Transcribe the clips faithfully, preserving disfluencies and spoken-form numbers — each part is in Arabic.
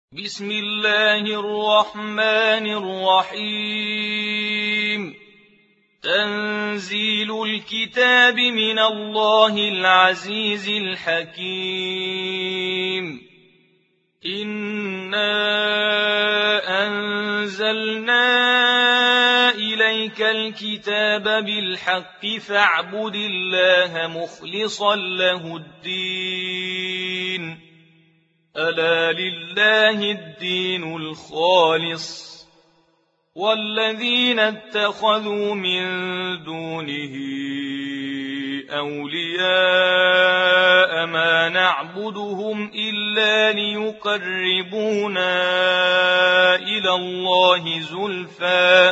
بسم الله الرحمن الرحيم تنزيل الكتاب من الله العزيز الحكيم إنا أنزلنا إليك الكتاب بالحق فاعبد الله مخلصا له الدين ألا لله الدين الخالص والذين اتخذوا من دونه أولياء ما نعبدهم إلا ليقربونا إلى الله زلفى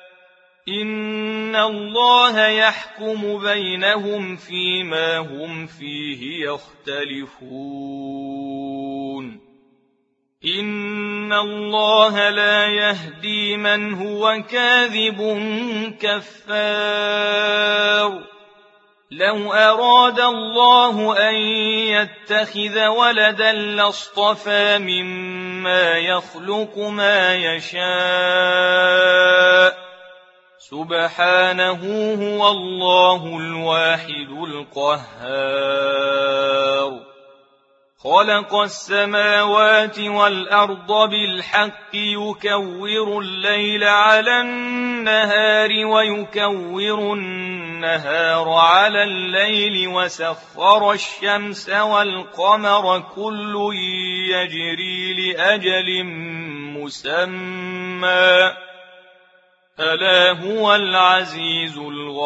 إن الله يحكم بينهم فيما هم فيه يختلفون إن الله لا يهدي من هو كاذب كفار لو أراد الله أن يتخذ ولدا لاصطفى مما يخلق ما يشاء سبحانه هو الله الواحد القهار خلق السماوات والأرض بالحق يكور الليل على النهار ويكور النهار على الليل وسخر الشمس والقمر كل يجري لأجل مسمى ألا هو العزيز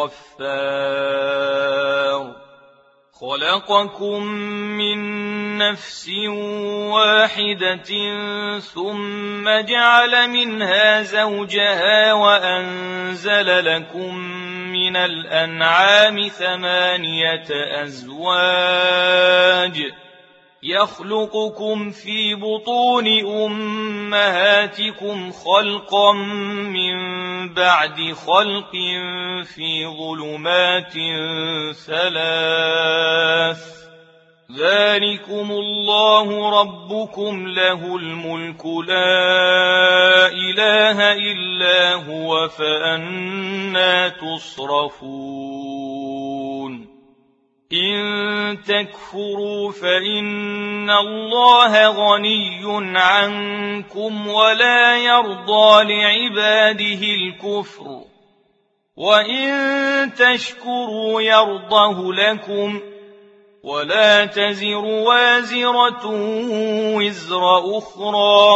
الغفار خلقكم من نفس واحدة ثم جعل منها زوجها وأنزل لكم من الأنعام ثمانية أزواج يخلقكم في بطون أمهاتكم خلقا من بعد خلق في ظلمات ثلاث ذلكم الله ربكم له الملك لا إله إلا هو فأنى تصرفون إن تكفروا فإن الله غني عنكم ولا يرضى لعباده الكفر وإن تشكروا يرضه لكم ولا تزر وازرة وزر أخرى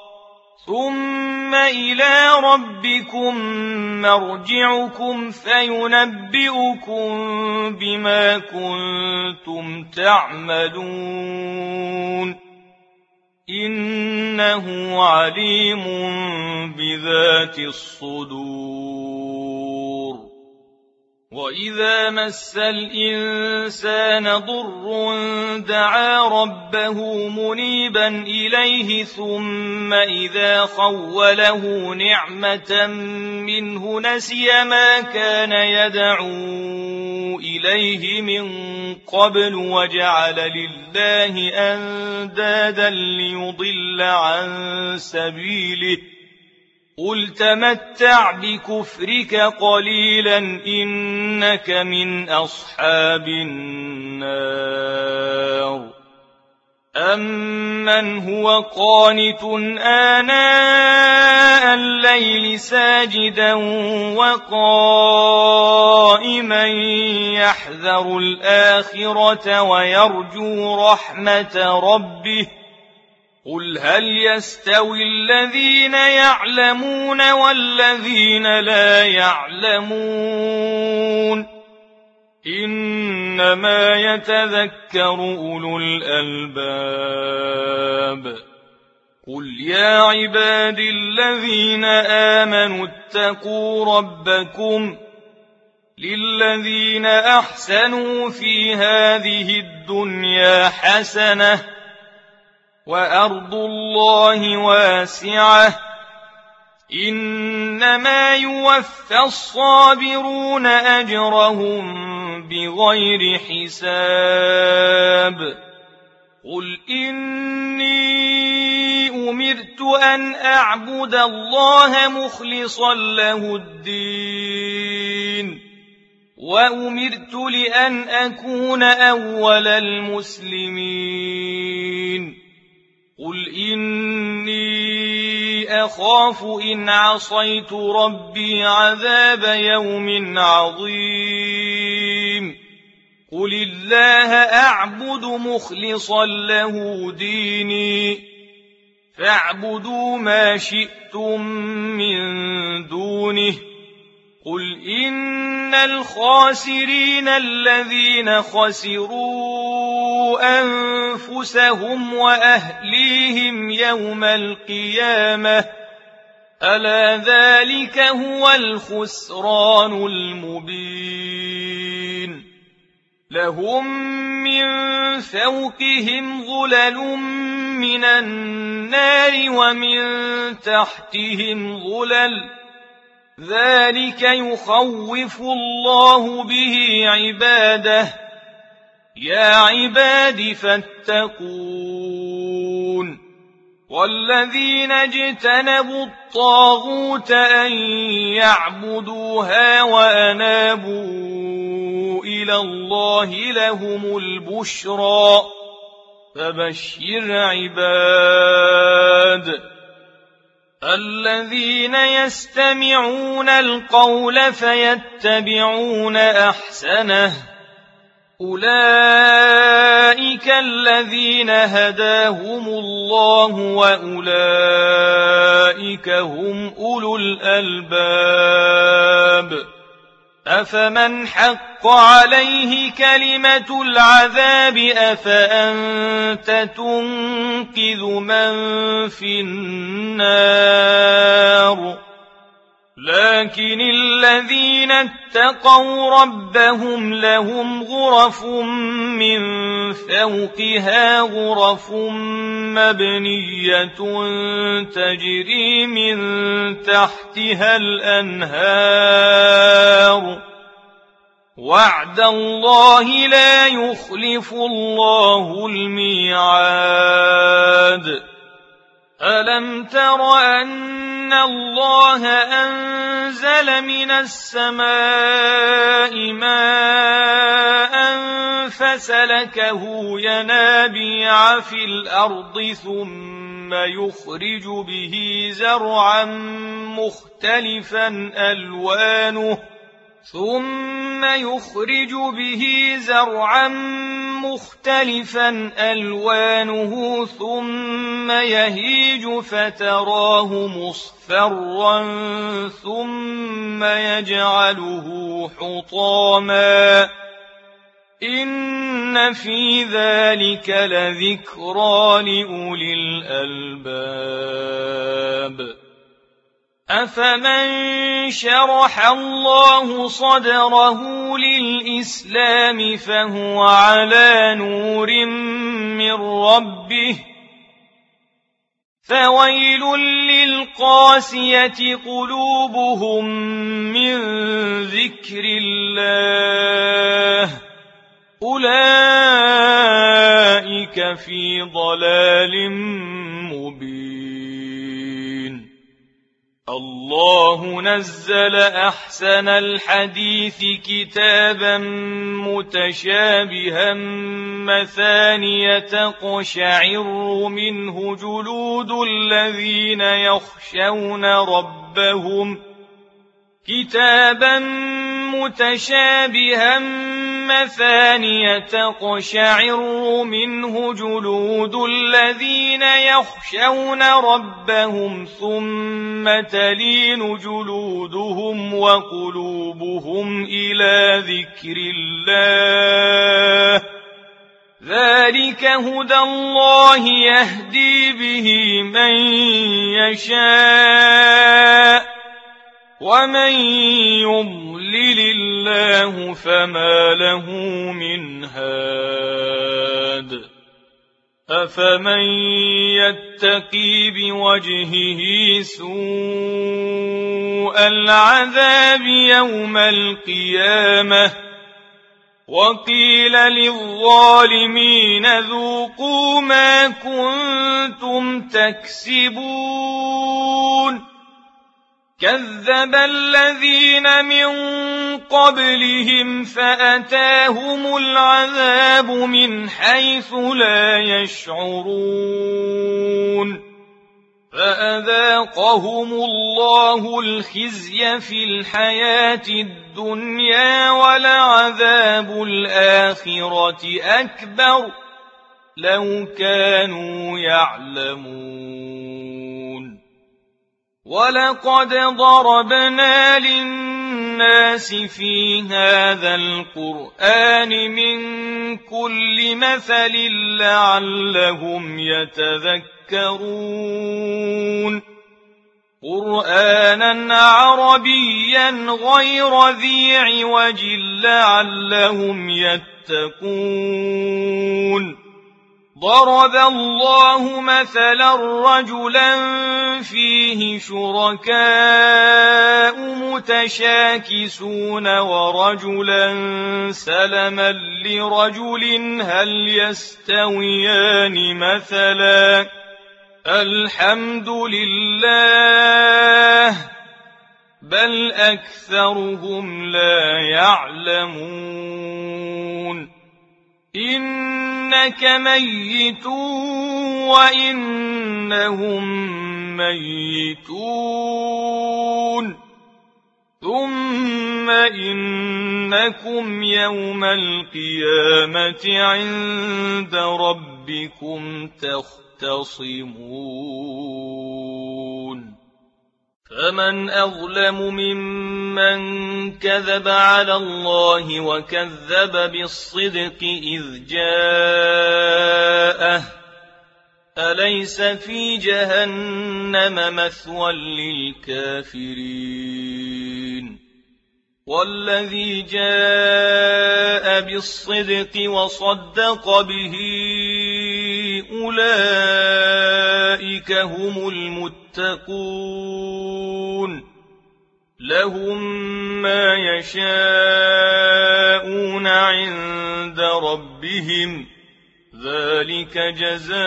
ثم إلى ربكم مرجعكم فينبئكم بما كنتم تعملون إنه عليم بذات الصدور وإذا مس الإنسان ضر دعا ربه منيبا إليه ثم إذا خوله نعمة منه نسي ما كان يدعو إليه من قبل وجعل لله أندادا ليضل عن سبيله قل تمتع بكفرك قليلا إنك من أصحاب النار أمن هو قانت آناء الليل ساجدا وقائما يحذر الآخرة ويرجو رحمة ربه قل هل يستوي الذين يعلمون والذين لا يعلمون إنما يتذكر أولو الألباب قل يا عباد الذين آمنوا اتقوا ربكم للذين أحسنوا في هذه الدنيا حسنة وأرض الله واسعة إنما يوفى الصابرون أجرهم بغير حساب قل إني أمرت أن أعبد الله مخلصا له الدين وأمرت لأن أكون أول المسلمين قل إني أخاف إن عصيت ربي عذاب يوم عظيم قل الله أعبد مخلصا له ديني فاعبدوا ما شئتم من دونه قل إن الخاسرين الذين خسروا أنفسهم وأهليهم يوم القيامة ألا ذلك هو الخسران المبين لهم من فوقهم ظلل من النار ومن تحتهم ظلل ذلك يخوف الله به عباده يا عباد فاتقون والذين اجتنبوا الطاغوت أن يعبدوها وأنابوا إلى الله لهم البشرى فبشر عباد الذين يستمعون القول فيتبعون أحسنه أولئك الذين هداهم الله وأولئك هم أولو الألباب أفمن حق عليه كلمة العذاب أفأنت تنقذ من في النار لكن الذين اتقوا ربهم لهم غرف من فوقها غرف مبنية تجري من تحتها الأنهار وعد الله لا يخلف الله الميعاد ألم تر أن الله أنزل من السماء ماء فسلكه ينابيع في الأرض ثم يخرج به زرعا مختلفا ألوانه ثم يخرج به زرعا مختلفا ألوانه ثم يهيج فتراه مصفرا ثم يجعله حطاما إن في ذلك لذكرى لأولي الألباب أفمن شرح الله صدره للإسلام فهو على نور من ربه فويل للقاسية قلوبهم من ذكر الله أولئك في ضلال مبين الله نزل أحسن الحديث كتابا متشابها مثانية تقشعر منه جلود الذين يخشون ربهم كتابا متشابها مثانية تقشعر منه جلود الذين يخشون ربهم ثم تلين جلودهم وقلوبهم إلى ذكر الله ذلك هدى الله يهدي به من يشاء ومن يضلل الله فما له من هاد أفمن يتقي بوجهه سوء العذاب يوم القيامة وقيل للظالمين ذوقوا ما كنتم تكسبون كذب الذين من قبلهم فأتاهم العذاب من حيث لا يشعرون فأذاقهم الله الخزي في الحياة الدنيا ولعذاب الآخرة أكبر لو كانوا يعلمون ولقد ضربنا للناس في هذا القرآن من كل مثل لعلهم يتذكرون قرآنا عربيا غير ذي عوج لعلهم يتقون ضرب الله مثلا رجلا فيه شركاء متشاكسون ورجلا سلما لرجل هل يستويان مثلا الحمد لله بل أكثرهم لا يعلمون إنك ميت وإنهم ميتون ثم إنكم يوم القيامة عند ربكم تختصمون فمن أظلم ممن كذب على الله وكذب بالصدق إذ جاءه أليس في جهنم مثوى للكافرين والذي جاء بالصدق وصدق به أولئك هم المتقون لهم ما يشاءون عند ربهم ذلك جزاء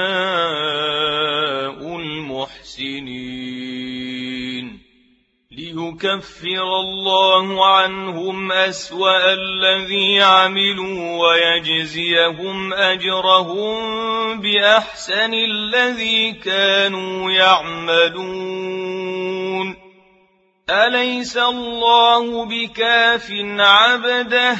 المحسنين ليكفر الله عنهم أسوأ الذي عملوا ويجزيهم أجرهم بأحسن الذي كانوا يعملون أليس الله بكاف عبده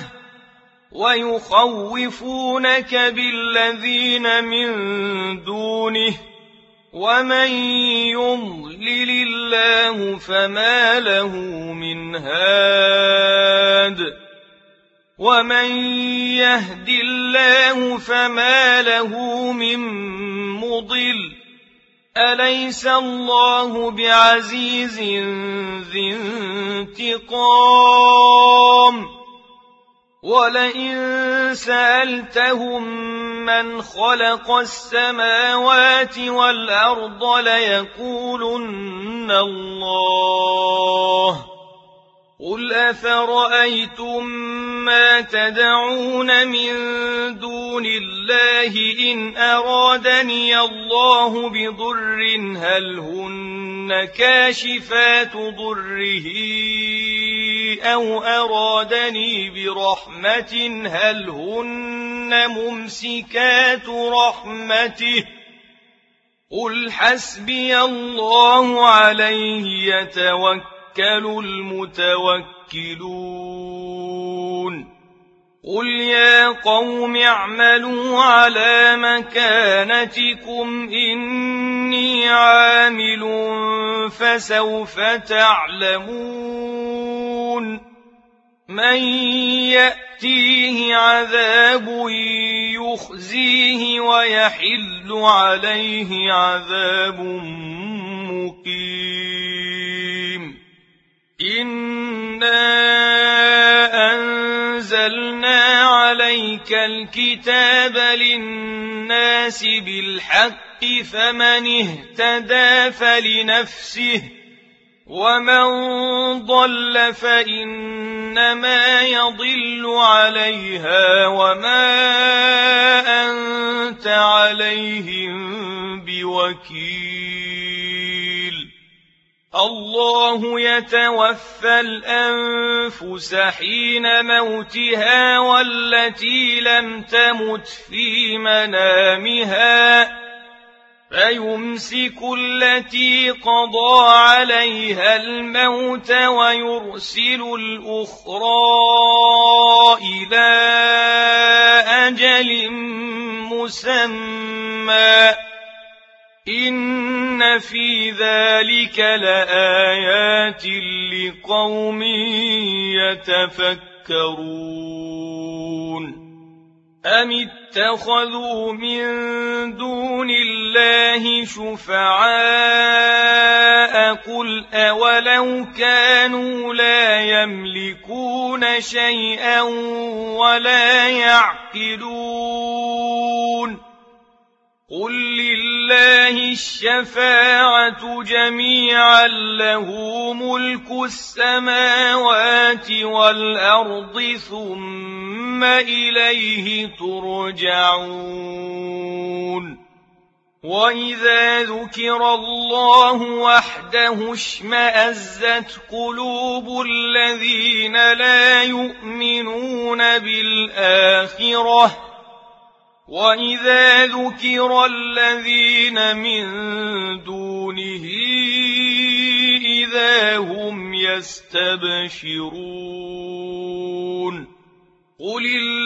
ويخوفونك بالذين من دونه ومن يضلل الله فما له من هاد ومن يهد الله فما له من مضل أليس الله بعزيز ذي انتقام ولئن سألتهم من خلق السماوات والأرض ليقولن الله قل أفرأيتم ما تدعون من دون الله إن أرادني الله بضر هل هن كاشفات ضره أو أرادني برحمة هل هن ممسكات رحمته قل حسبي الله عليه يتوكل المتوكلون قل يا قوم اعملوا على مكانتكم إني عامل فسوف تعلمون من يأتيه عذاب يخزيه ويحل عليه عذاب مقيم إنا أنزلنا عليك الكتاب للناس بالحق فمن اهتدى فلنفسه ومن ضل فإنما يضل عليها وما أنت عليهم بوكيل. الله يتوفى الأنفس حين موتها والتي لم تمت في منامها فيمسك التي قضى عليها الموت ويرسل الأخرى إلى أجل مسمى إن في ذلك لآيات لقوم يتفكرون. أم اتخذوا من دون الله شفعاء قل أولو كانوا لا يملكون شيئا ولا يعقلون قل لله الشفاعة جميعا له ملك السماوات والأرض ثم إليه ترجعون. وإذا ذكر الله وحده اشمأزت قلوب الذين لا يؤمنون بالآخرة وإذا ذكر الذين من دونه إذا هم يستبشرون. قل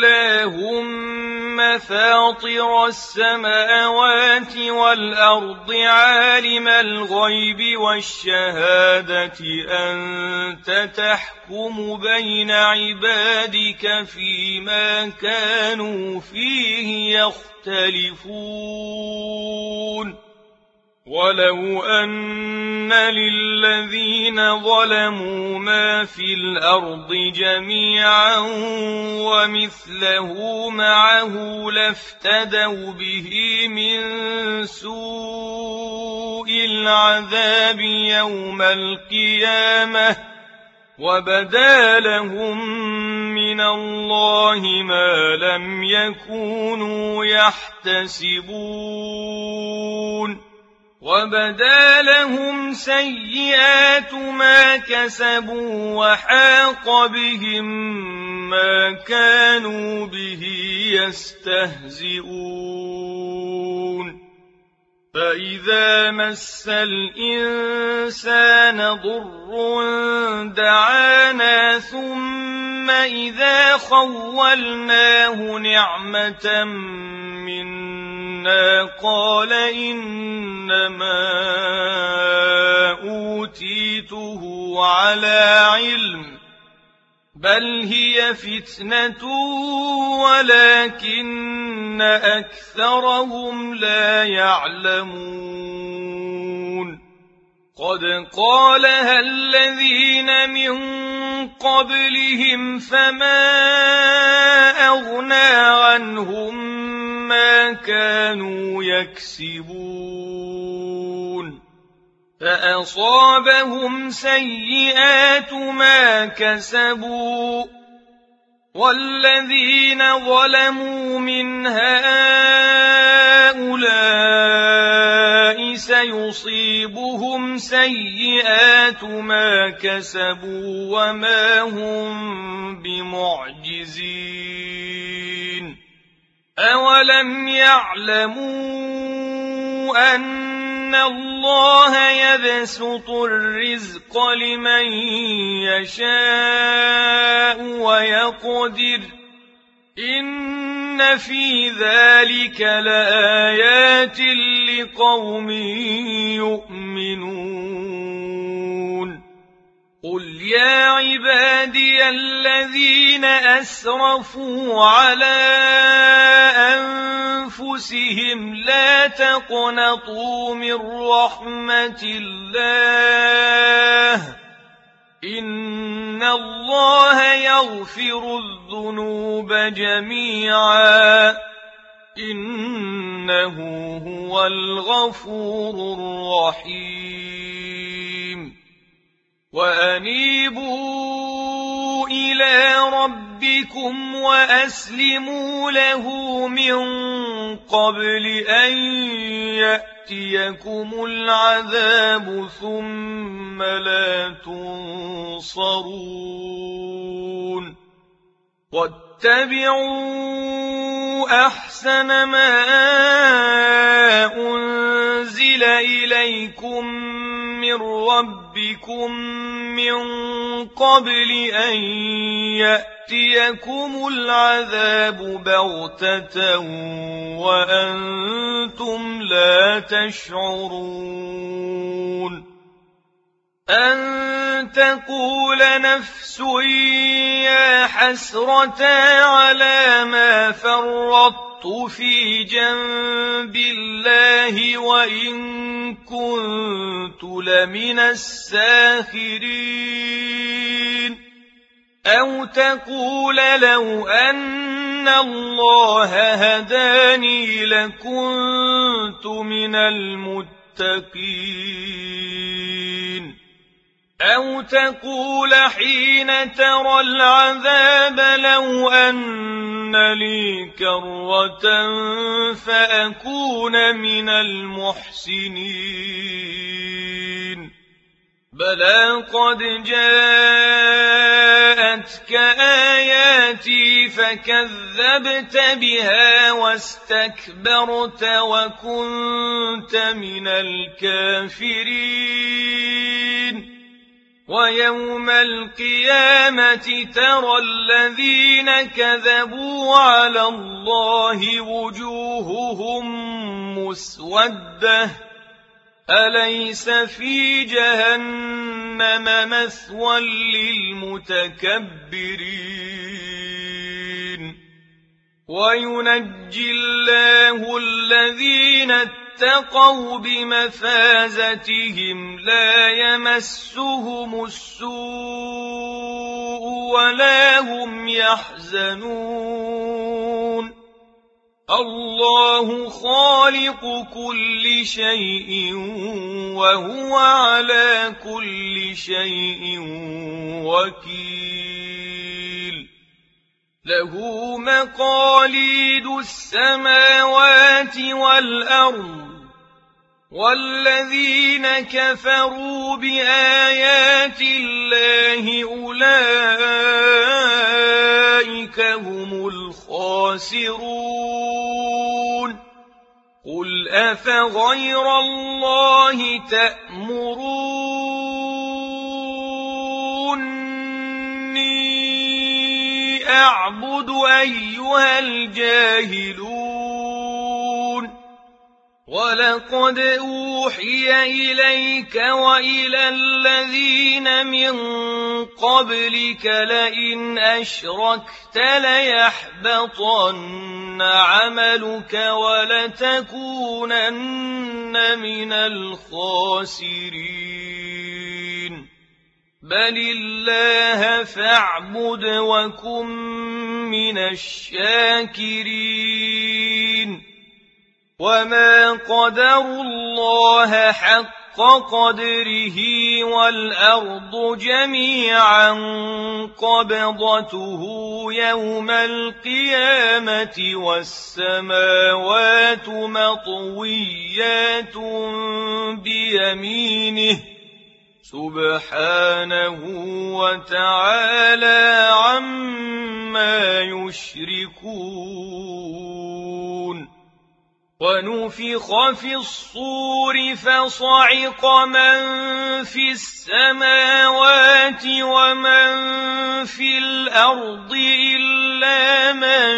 اللهم فاطر السماوات والأرض عالم الغيب والشهادة أنت تحكم بين عبادك فيما كانوا فيه يختلفون. ولو أن للذين ظلموا ما في الأرض جميعا ومثله معه لافتدوا به من سوء العذاب يوم القيامة وبدا لهم من الله ما لم يكونوا يحتسبون. وبدا لهم سيئات ما كسبوا وحاق بهم ما كانوا به يستهزئون. فإذا مس الإنسان ضر دعانا ثم إذا خولناه نعمة منا قال إنما أوتيته على علم بل هي فتنة ولكن أكثرهم لا يعلمون. قد قالها الذين من قبلهم فما أغنى عنهم ما كانوا يكسبون فأصابهم سيئات ما كسبوا والذين ظلموا من هؤلاء سيصيبهم سيئات ما كسبوا وما هم بمعجزين. أولم يعلموا أن الله يبسط الرزق لمن يشاء ويقدر إن في ذلك لآيات لقوم يؤمنون. قل يا عبادي الذين أسرفوا على أنفسهم لا تقنطوا من رحمة الله إن الله يغفر الذنوب جميعا إنه هو الغفور الرحيم. وأنيبوا إلى ربكم وأسلموا له من قبل أن يأتيكم العذاب ثم لا تنصرون واتبعوا أحسن ما أنزل إليكم من ربكم من قبل أن يأتيكم العذاب بغتة وأنتم لا تشعرون أن تقول نفس يا حسرة على ما فرطت في جنب الله وإن كنت لمن الساخرين أو تقول لو أن الله هداني لكنت من المتقين أو تقول حين ترى العذاب لو أن لي كرة فأكون من المحسنين بلى قد جاءتك آياتي فكذبت بها واستكبرت وكنت من الكافرين ويوم القيامة ترى الذين كذبوا على الله وجوههم مسودة أليس في جهنم مثوى للمتكبرين وينجي الله الذين اتقوا بمفازتهم لا يمسهم السوء ولا هم يحزنون الله خالق كل شيء وهو على كل شيء وكيل له مقاليد السماوات والأرض والذين كفروا بآيات الله أولئك هم الخاسرون قل أفغير الله تأمروني أعبد أيها الجاهلون ولقد أوحي إليك وإلى الذين من قبلك لئن أشركت ليحبطن عملك ولتكونن من الخاسرين بل الله فاعبد وكن من الشاكرين وما قدروا الله حق قدره والأرض جميعا قبضته يوم القيامة والسماوات مطويات بيمينه سبحانه وتعالى عما يشركون ونفخ في الصور فصعق من في السماوات ومن في الأرض إلا من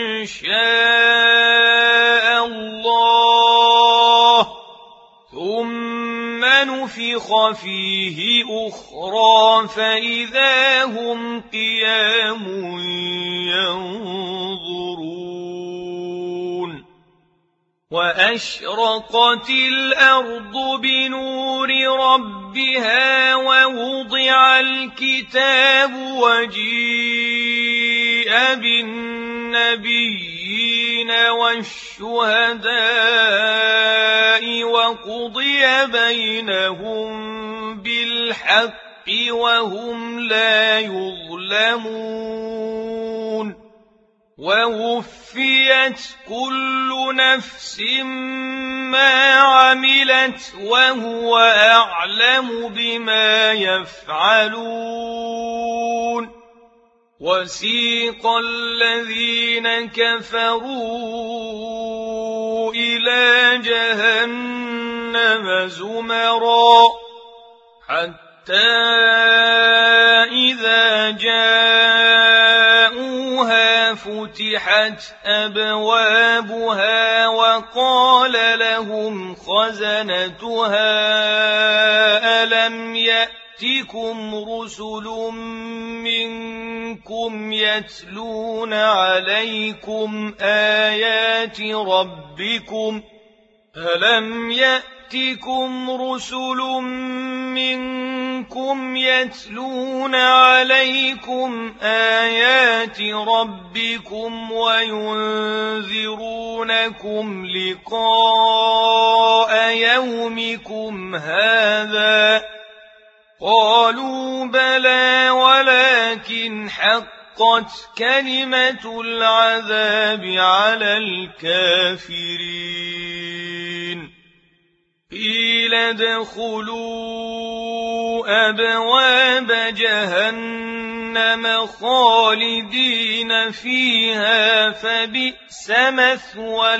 شاء الله ثم نفخ فيه أخرى فإذا هم قيام ينظرون وأشرقت الأرض بنور ربها ووضع الكتاب وجيء بالنبيين والشهداء وقضي بينهم بالحق وهم لا يظلمون ووفيت كل نفس ما عملت وهو أعلم بما يفعلون وسيق الذين كفروا إلى جهنم زمرا حتى إذا جاءوها فتحت أبوابها وقال لهم خزنتها ألم يأتكم رسل منكم يتلون عليكم آيات ربكم ألم يأتكم رسل منكم يتلون عليكم آيات ربكم وينذرونكم لقاء يومكم هذا قالوا بلى ولكن حقت كلمة العذاب على الكافرين قيل ادخلوا أبواب جهنم خالدين فيها فبئس مثوى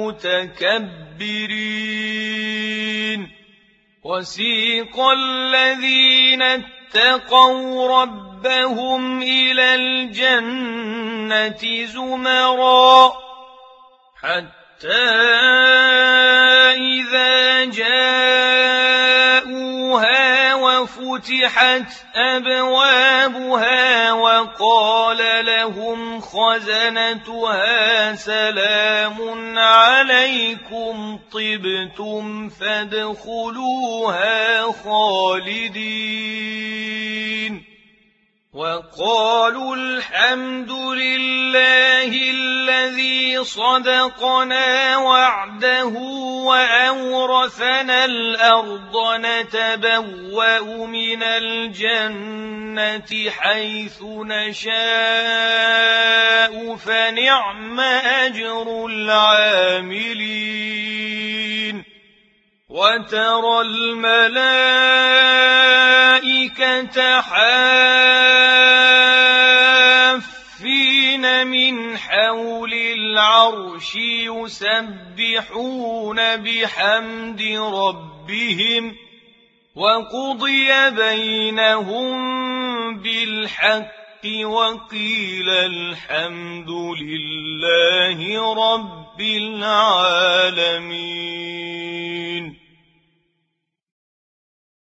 المتكبرين وسيق الذين اتقوا ربهم إلى الجنة زمرا حتى إذا جاءوها وفتحت أبوابها وقال لهم خزنتها سلام عليكم طبتم فادخلوها خالدين وقالوا الحمد لله الذي صدقنا وعده وأورثنا الأرض نتبوأ من الجنة حيث نشاء فنعم أجر العاملين وترى الملائكة حافين من حول العرش يسبحون بحمد ربهم وقضي بينهم بالحق وقيل الحمد لله رب العالمين